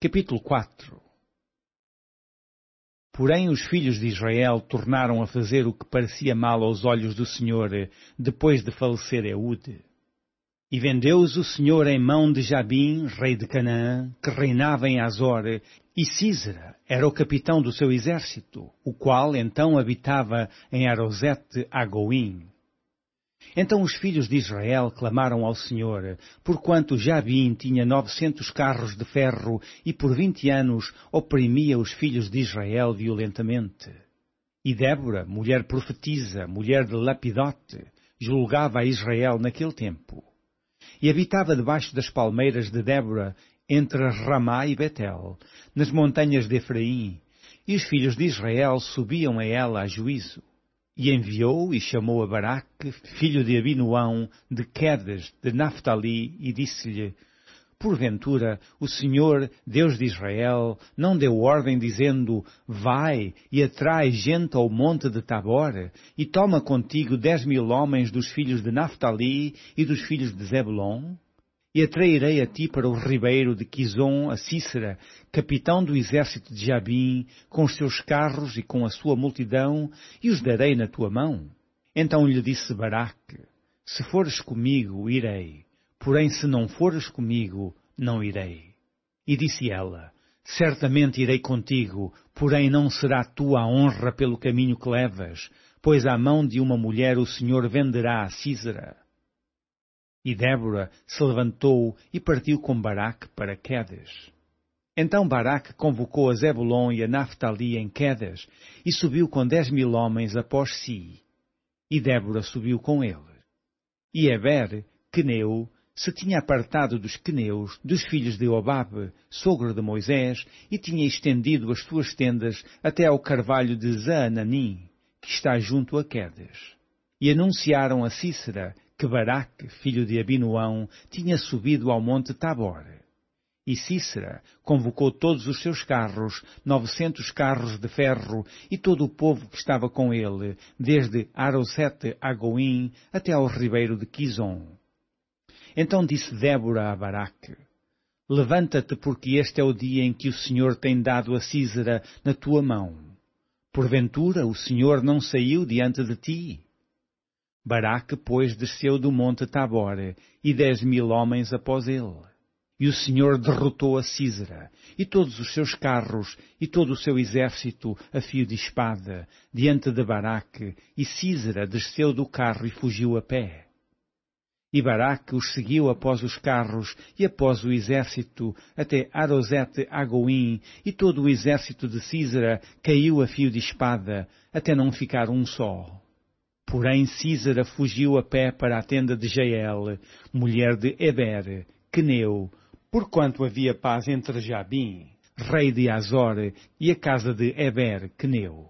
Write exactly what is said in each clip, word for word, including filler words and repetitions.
Capítulo quatro. Porém os filhos de Israel tornaram a fazer o que parecia mal aos olhos do Senhor, depois de falecer Eude. E vendeu-os o Senhor em mão de Jabim, rei de Canaã, que reinava em Azor, e Sísera era o capitão do seu exército, o qual então habitava em Arosete-Agoim. Então os filhos de Israel clamaram ao Senhor, porquanto Jabim tinha novecentos carros de ferro e por vinte anos oprimia os filhos de Israel violentamente. E Débora, mulher profetisa, mulher de Lapidote, julgava a Israel naquele tempo. E habitava debaixo das palmeiras de Débora, entre Ramá e Betel, nas montanhas de Efraim, e os filhos de Israel subiam a ela a juízo. E enviou e chamou a Baraque, filho de Abinoão, de Quedes, de Naphtali, e disse-lhe: Porventura, o Senhor, Deus de Israel, não deu ordem dizendo: Vai e atrai gente ao monte de Tabor, e toma contigo dez mil homens dos filhos de Naphtali e dos filhos de Zebulon? E atrairei a ti para o ribeiro de Quizon a Sísera, capitão do exército de Jabim, com os seus carros e com a sua multidão, e os darei na tua mão. Então lhe disse Baraque: Se fores comigo, irei, porém se não fores comigo, não irei. E disse ela: Certamente irei contigo, porém não será tua a honra pelo caminho que levas, pois à mão de uma mulher o Senhor venderá a Sísera. E Débora se levantou e partiu com Baraque para Quedes. Então Baraque convocou a Zebulon e a Naphtali em Quedes, e subiu com dez mil homens após si. E Débora subiu com ele. E Eber, queneu, se tinha apartado dos queneus, dos filhos de Obabe, sogro de Moisés, e tinha estendido as suas tendas até ao carvalho de Zaananim, que está junto a Quedes. E anunciaram a Sísera que Baraque, filho de Abinoão, tinha subido ao monte Tabor. E Sísera convocou todos os seus carros, novecentos carros de ferro, e todo o povo que estava com ele, desde Arosete-Agoim até ao ribeiro de Quizon. Então disse Débora a Baraque: Levanta-te, porque este é o dia em que o Senhor tem dado a Sísera na tua mão. Porventura o Senhor não saiu diante de ti? Baraque, pois, desceu do monte Tabor, e dez mil homens após ele. E o Senhor derrotou a Sísera, e todos os seus carros, e todo o seu exército, a fio de espada, diante de Baraque, e Sísera desceu do carro e fugiu a pé. E Baraque os seguiu após os carros, e após o exército, até Arosete-Agoim, e todo o exército de Sísera caiu a fio de espada, até não ficar um só. Porém Sísera fugiu a pé para a tenda de Jael, mulher de Eber, queneu, porquanto havia paz entre Jabim, rei de Azor, e a casa de Eber, queneu.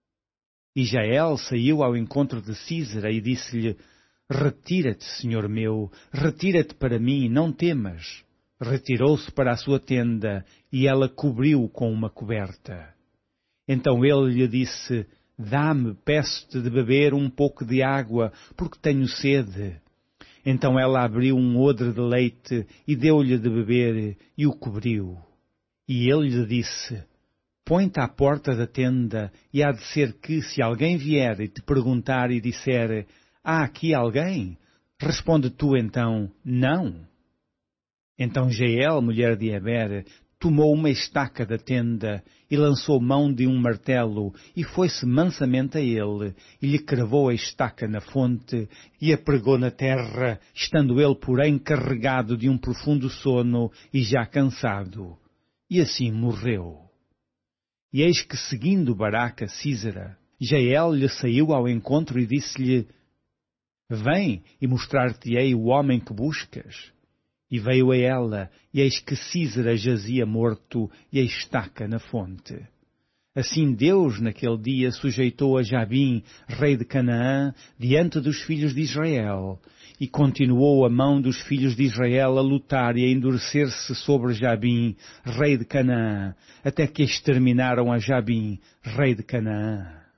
E Jael saiu ao encontro de Sísera e disse-lhe: Retira-te, senhor meu, retira-te para mim, não temas. Retirou-se para a sua tenda, e ela cobriu-o com uma coberta. Então ele lhe disse: Dá-me, peço-te de beber um pouco de água, porque tenho sede. Então ela abriu um odre de leite e deu-lhe de beber, e o cobriu. E ele lhe disse: Põe-te à porta da tenda, e há de ser que, se alguém vier e te perguntar e disser: Há aqui alguém? Responde tu então: Não. Então Jael, mulher de Eber, tomou uma estaca da tenda e lançou mão de um martelo e foi-se mansamente a ele e lhe cravou a estaca na fonte e a pregou na terra, estando ele, porém, carregado de um profundo sono e já cansado. E assim morreu. E eis que, seguindo Baraque a Sísera, Jael lhe saiu ao encontro e disse-lhe: Vem e mostrar-te-ei o homem que buscas. E veio a ela, e eis que Sísera jazia morto e a estaca na fonte. Assim Deus, naquele dia, sujeitou a Jabim, rei de Canaã, diante dos filhos de Israel, e continuou a mão dos filhos de Israel a lutar e a endurecer-se sobre Jabim, rei de Canaã, até que exterminaram a Jabim, rei de Canaã.